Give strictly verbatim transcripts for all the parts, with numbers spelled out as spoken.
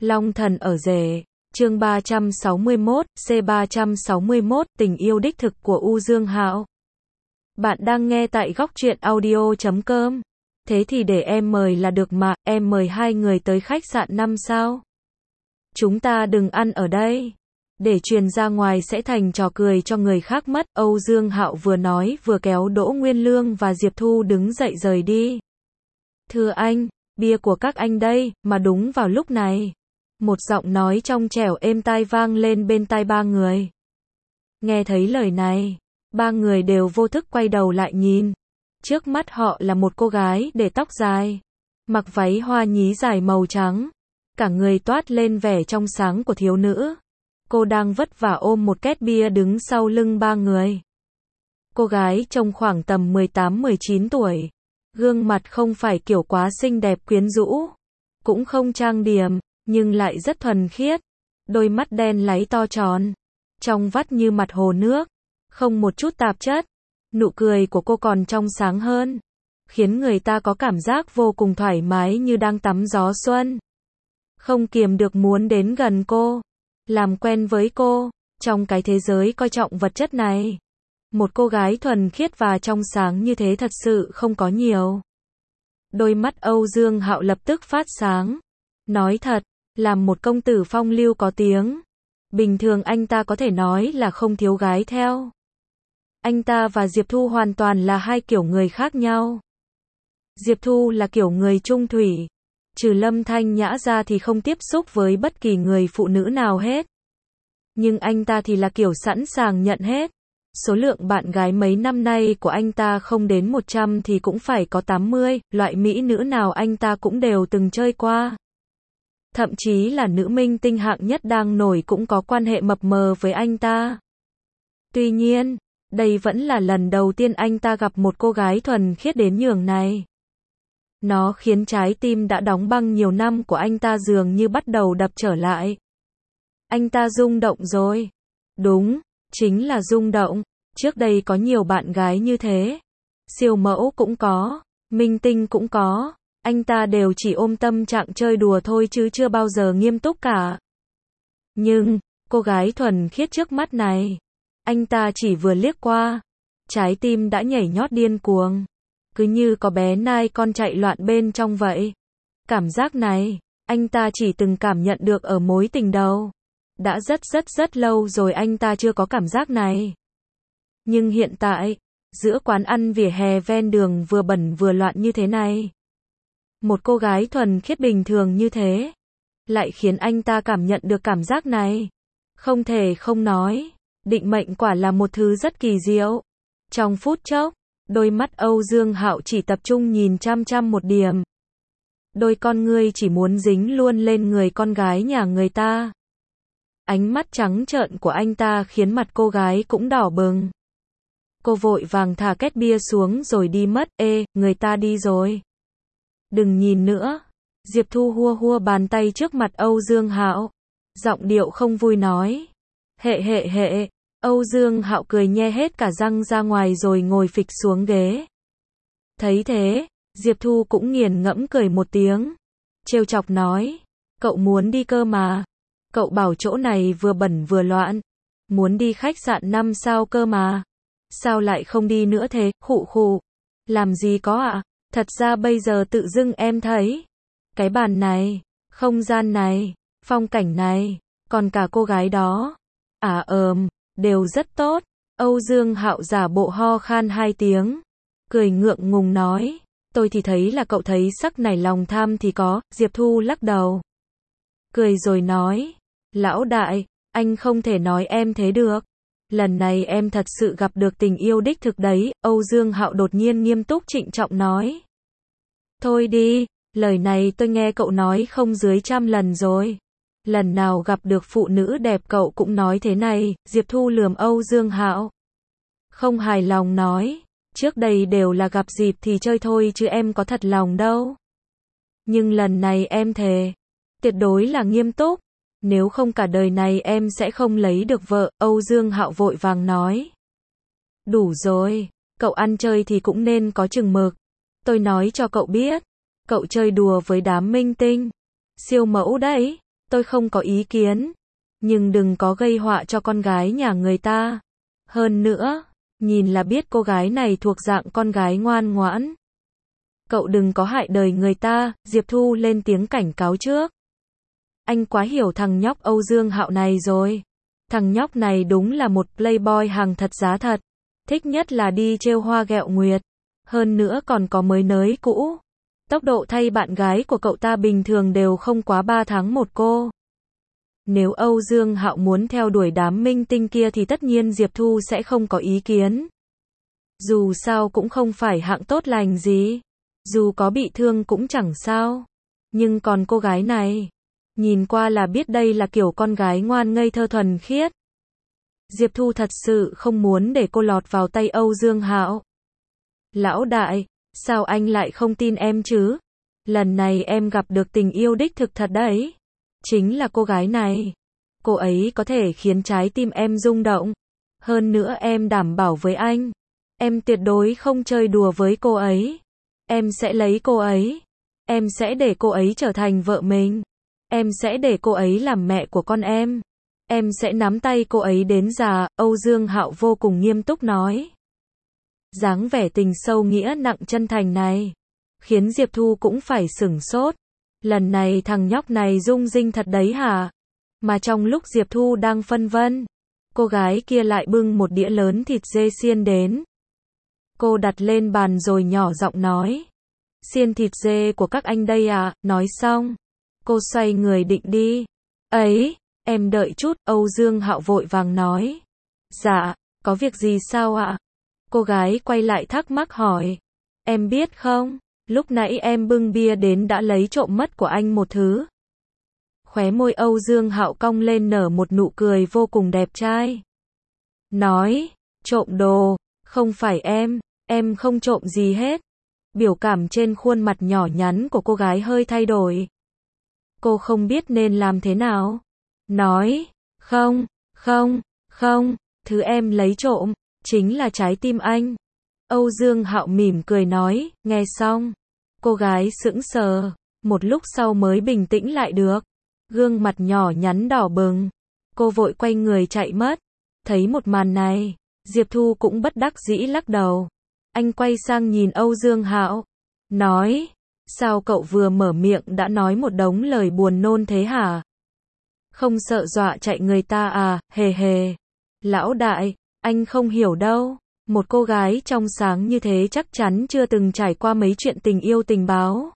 Long thần ở rể, chương ba trăm sáu mươi mốt, C ba trăm sáu mươi mốt, tình yêu đích thực của U Dương Hạo. Bạn đang nghe tại góc truyện audio chấm com. Thế thì để em mời là được mà, em mời hai người tới khách sạn năm sao. Chúng ta đừng ăn ở đây. Để truyền ra ngoài sẽ thành trò cười cho người khác mất. Âu Dương Hạo vừa nói vừa kéo Đỗ Nguyên Lương và Diệp Thu đứng dậy rời đi. Thưa anh, bia của các anh đây, mà đúng vào lúc này. Một giọng nói trong trẻo êm tai vang lên bên tai ba người. Nghe thấy lời này, ba người đều vô thức quay đầu lại nhìn. Trước mắt họ là một cô gái để tóc dài, mặc váy hoa nhí dài màu trắng, cả người toát lên vẻ trong sáng của thiếu nữ. Cô đang vất vả ôm một két bia đứng sau lưng ba người. Cô gái trông khoảng tầm mười tám mười chín tuổi. Gương mặt không phải kiểu quá xinh đẹp quyến rũ, cũng không trang điểm, nhưng lại rất thuần khiết. Đôi mắt đen láy to tròn, trong vắt như mặt hồ nước, không một chút tạp chất. Nụ cười của cô còn trong sáng hơn, khiến người ta có cảm giác vô cùng thoải mái như đang tắm gió xuân. Không kiềm được muốn đến gần cô, làm quen với cô. Trong cái thế giới coi trọng vật chất này, một cô gái thuần khiết và trong sáng như thế thật sự không có nhiều. Đôi mắt Âu Dương Hạo lập tức phát sáng. Nói thật, làm một công tử phong lưu có tiếng, bình thường anh ta có thể nói là không thiếu gái theo. Anh ta và Diệp Thu hoàn toàn là hai kiểu người khác nhau. Diệp Thu là kiểu người trung thủy, trừ Lâm Thanh Nhã ra thì không tiếp xúc với bất kỳ người phụ nữ nào hết. Nhưng anh ta thì là kiểu sẵn sàng nhận hết. Số lượng bạn gái mấy năm nay của anh ta không đến một trăm thì cũng phải có tám mươi, loại mỹ nữ nào anh ta cũng đều từng chơi qua. Thậm chí là nữ minh tinh hạng nhất đang nổi cũng có quan hệ mập mờ với anh ta. Tuy nhiên, đây vẫn là lần đầu tiên anh ta gặp một cô gái thuần khiết đến nhường này. Nó khiến trái tim đã đóng băng nhiều năm của anh ta dường như bắt đầu đập trở lại. Anh ta rung động rồi. Đúng, chính là rung động. Trước đây có nhiều bạn gái như thế. Siêu mẫu cũng có, minh tinh cũng có. Anh ta đều chỉ ôm tâm trạng chơi đùa thôi chứ chưa bao giờ nghiêm túc cả. Nhưng, cô gái thuần khiết trước mắt này, anh ta chỉ vừa liếc qua, trái tim đã nhảy nhót điên cuồng. Cứ như có bé nai con chạy loạn bên trong vậy. Cảm giác này, anh ta chỉ từng cảm nhận được ở mối tình đầu. Đã rất rất rất lâu rồi anh ta chưa có cảm giác này. Nhưng hiện tại, giữa quán ăn vỉa hè ven đường vừa bẩn vừa loạn như thế này, một cô gái thuần khiết bình thường như thế, lại khiến anh ta cảm nhận được cảm giác này. Không thể không nói, định mệnh quả là một thứ rất kỳ diệu. Trong phút chốc, đôi mắt Âu Dương Hạo chỉ tập trung nhìn chăm chăm một điểm. Đôi con ngươi chỉ muốn dính luôn lên người con gái nhà người ta. Ánh mắt trắng trợn của anh ta khiến mặt cô gái cũng đỏ bừng. Cô vội vàng thả két bia xuống rồi đi mất. Ê, người ta đi rồi. Đừng nhìn nữa. Diệp Thu hua hua bàn tay trước mặt Âu Dương Hạo. Giọng điệu không vui nói. Hệ hệ hệ. Âu Dương Hạo cười nhe hết cả răng ra ngoài rồi ngồi phịch xuống ghế. Thấy thế, Diệp Thu cũng nghiền ngẫm cười một tiếng. Trêu chọc nói. Cậu muốn đi cơ mà. Cậu bảo chỗ này vừa bẩn vừa loạn. Muốn đi khách sạn năm sao cơ mà. Sao lại không đi nữa thế, khụ khụ. Làm gì có ạ, à? Thật ra bây giờ tự dưng em thấy. Cái bàn này, không gian này, phong cảnh này, còn cả cô gái đó. À ờm, đều rất tốt. Âu Dương Hạo giả bộ ho khan hai tiếng. Cười ngượng ngùng nói. Tôi thì thấy là cậu thấy sắc nảy lòng tham thì có. Diệp Thu lắc đầu. Cười rồi nói. Lão đại, anh không thể nói em thế được. Lần này em thật sự gặp được tình yêu đích thực đấy. Âu Dương Hạo đột nhiên nghiêm túc trịnh trọng nói. Thôi đi, lời này tôi nghe cậu nói không dưới trăm lần rồi. Lần nào gặp được phụ nữ đẹp cậu cũng nói thế này. Diệp Thu lườm Âu Dương Hạo. Không hài lòng nói. Trước đây đều là gặp dịp thì chơi thôi chứ em có thật lòng đâu. Nhưng lần này em thề, tuyệt đối là nghiêm túc. Nếu không cả đời này em sẽ không lấy được vợ. Âu Dương Hạo vội vàng nói. Đủ rồi, cậu ăn chơi thì cũng nên có chừng mực. Tôi nói cho cậu biết, cậu chơi đùa với đám minh tinh, siêu mẫu đấy. tôi không có ý kiến. Nhưng đừng có gây họa cho con gái nhà người ta. Hơn nữa, nhìn là biết cô gái này thuộc dạng con gái ngoan ngoãn. Cậu đừng có hại đời người ta, Diệp Thu lên tiếng cảnh cáo trước. Anh quá hiểu thằng nhóc Âu Dương Hạo này rồi. Thằng nhóc này đúng là một playboy hàng thật giá thật. Thích nhất là đi trêu hoa ghẹo nguyệt. Hơn nữa còn có mới nới cũ. Tốc độ thay bạn gái của cậu ta bình thường đều không quá ba tháng một cô. Nếu Âu Dương Hạo muốn theo đuổi đám minh tinh kia thì tất nhiên Diệp Thu sẽ không có ý kiến. Dù sao cũng không phải hạng tốt lành gì. Dù có bị thương cũng chẳng sao. Nhưng còn cô gái này, nhìn qua là biết đây là kiểu con gái ngoan ngây thơ thuần khiết. Diệp Thu thật sự không muốn để cô lọt vào tay Âu Dương Hạo. Lão đại, sao anh lại không tin em chứ? Lần này em gặp được tình yêu đích thực thật đấy. Chính là cô gái này. Cô ấy có thể khiến trái tim em rung động. Hơn nữa em đảm bảo với anh, em tuyệt đối không chơi đùa với cô ấy. Em sẽ lấy cô ấy. Em sẽ để cô ấy trở thành vợ mình. Em sẽ để cô ấy làm mẹ của con em. Em sẽ nắm tay cô ấy đến già, Âu Dương Hạo vô cùng nghiêm túc nói. Dáng vẻ tình sâu nghĩa nặng chân thành này, khiến Diệp Thu cũng phải sửng sốt. Lần này thằng nhóc này rung rinh thật đấy hả? Mà trong lúc Diệp Thu đang phân vân, cô gái kia lại bưng một đĩa lớn thịt dê xiên đến. Cô đặt lên bàn rồi nhỏ giọng nói. Xiên thịt dê của các anh đây à? Nói xong, cô xoay người định đi. Ấy, em đợi chút, Âu Dương Hạo vội vàng nói. Dạ, có việc gì sao ạ? Cô gái quay lại thắc mắc hỏi. Em biết không, lúc nãy em bưng bia đến đã lấy trộm mất của anh một thứ. Khóe môi Âu Dương Hạo cong lên nở một nụ cười vô cùng đẹp trai. Nói, trộm đồ, không phải em, em không trộm gì hết. Biểu cảm trên khuôn mặt nhỏ nhắn của cô gái hơi thay đổi. Cô không biết nên làm thế nào. Nói, không, không, không, thứ em lấy trộm, chính là trái tim anh. Âu Dương Hạo mỉm cười nói, nghe xong. Cô gái sững sờ, một lúc sau mới bình tĩnh lại được. Gương mặt nhỏ nhắn đỏ bừng. Cô vội quay người chạy mất. Thấy một màn này, Diệp Thu cũng bất đắc dĩ lắc đầu. Anh quay sang nhìn Âu Dương Hạo. Nói, sao cậu vừa mở miệng đã nói một đống lời buồn nôn thế hả? Không sợ dọa chạy người ta à, hề hề. Lão đại, anh không hiểu đâu. Một cô gái trong sáng như thế chắc chắn chưa từng trải qua mấy chuyện tình yêu tình báo.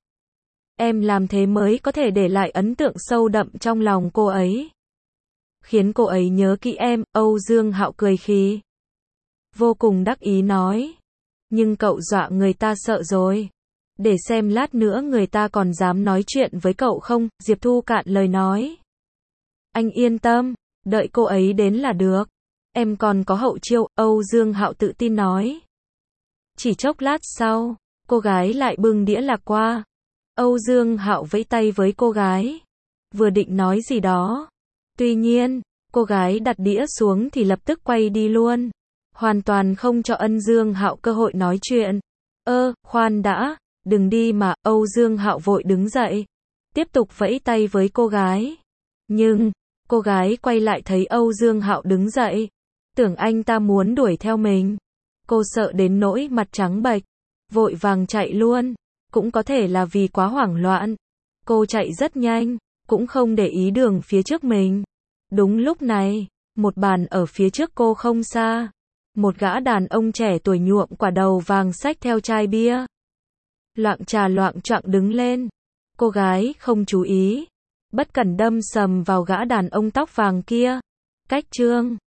Em làm thế mới có thể để lại ấn tượng sâu đậm trong lòng cô ấy. Khiến cô ấy nhớ kỹ em, Âu Dương Hạo cười khí. Vô cùng đắc ý nói. Nhưng cậu dọa người ta sợ rồi. Để xem lát nữa người ta còn dám nói chuyện với cậu không, Diệp Thu cạn lời nói. Anh yên tâm, đợi cô ấy đến là được. Em còn có hậu chiêu, Âu Dương Hạo tự tin nói. Chỉ chốc lát sau, cô gái lại bưng đĩa lạc qua. Âu Dương Hạo vẫy tay với cô gái. Vừa định nói gì đó. Tuy nhiên, cô gái đặt đĩa xuống thì lập tức quay đi luôn. Hoàn toàn không cho Ân Dương Hạo cơ hội nói chuyện. Ơ, khoan đã, đừng đi mà, Âu Dương Hạo vội đứng dậy. Tiếp tục vẫy tay với cô gái. Nhưng, cô gái quay lại thấy Âu Dương Hạo đứng dậy. Tưởng anh ta muốn đuổi theo mình. Cô sợ đến nỗi mặt trắng bệch. Vội vàng chạy luôn. Cũng có thể là vì quá hoảng loạn. Cô chạy rất nhanh, cũng không để ý đường phía trước mình. Đúng lúc này, một bàn ở phía trước cô không xa. Một gã đàn ông trẻ tuổi nhuộm quả đầu vàng xách theo chai bia. Loạng trà loạng choạng đứng lên. Cô gái không chú ý. Bất cẩn đâm sầm vào gã đàn ông tóc vàng kia. Cách chương